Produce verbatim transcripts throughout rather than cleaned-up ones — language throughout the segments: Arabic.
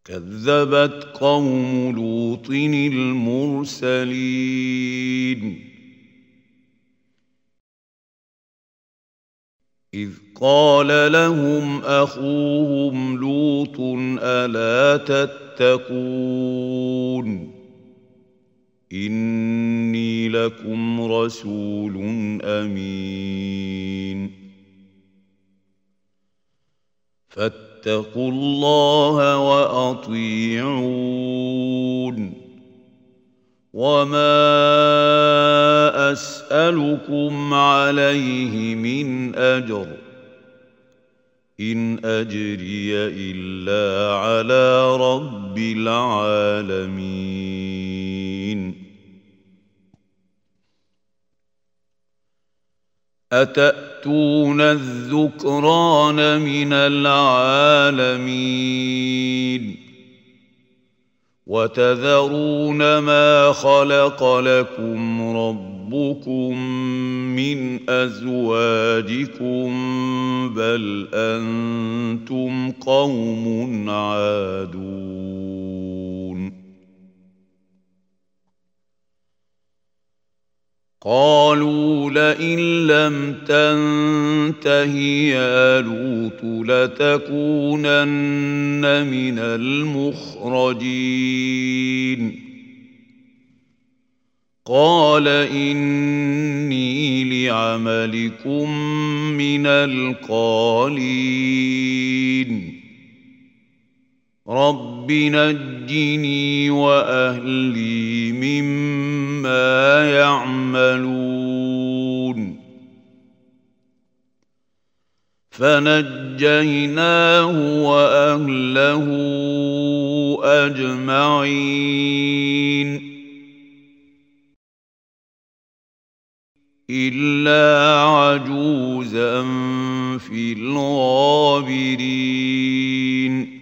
كذبت قوم لوط المرسلين إذ قال لهم أخوهم لوط ألا تتقون إني لكم رسول أمين فاتقوا الله وأطيعون وما أسألكم عليه من أجر إن أجري إلا على رب العالمين أتأتون الذكران من العالمين وتذرون ما خلق لكم ربكم من أزواجكم بل أنتم قوم عادون قالوا لئن لم تنته يا لوط لتكونن من المخرجين قال إني لعملكم من القالين رب نجني وأهلي مما يعملون فنجيناه وأهله أجمعين إلا عجوزا في الغابرين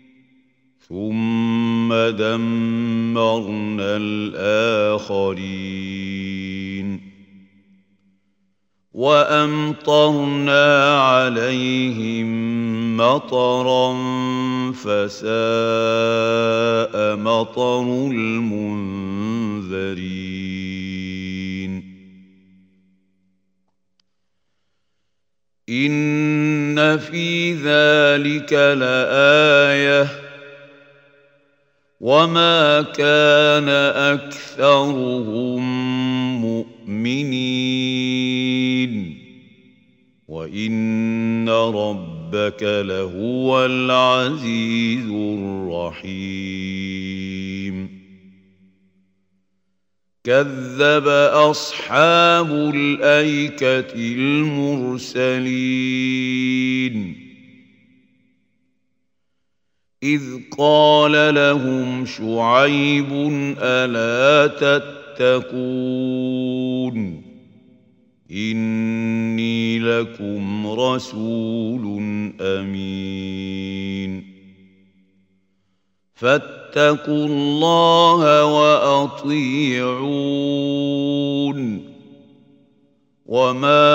ثم دمرنا الآخرين وأمطرنا عليهم مطرا فساء مطر المنذرين إن في ذلك لآية وما كان أكثرهم مؤمنين وإن ربك لهو العزيز الرحيم كذب أصحاب الأيكة المرسلين إذ قال لهم شعيب ألا تتقون إني لكم رسول أمين فاتقوا الله وأطيعون وما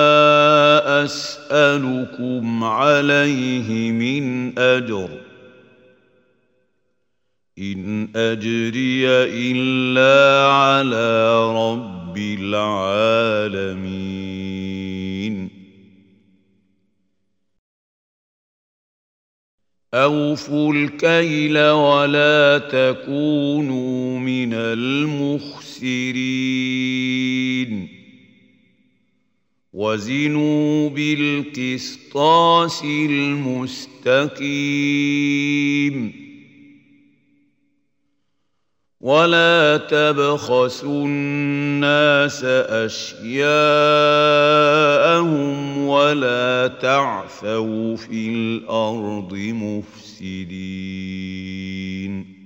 أسألكم عليه من أجر إن أجري إلا على رب العالمين أوفوا الكيل ولا تكونوا من المخسرين وزنوا بالقسطاس المستقيم ولا تبخسوا الناس أشياءهم ولا تعثوا في الأرض مفسدين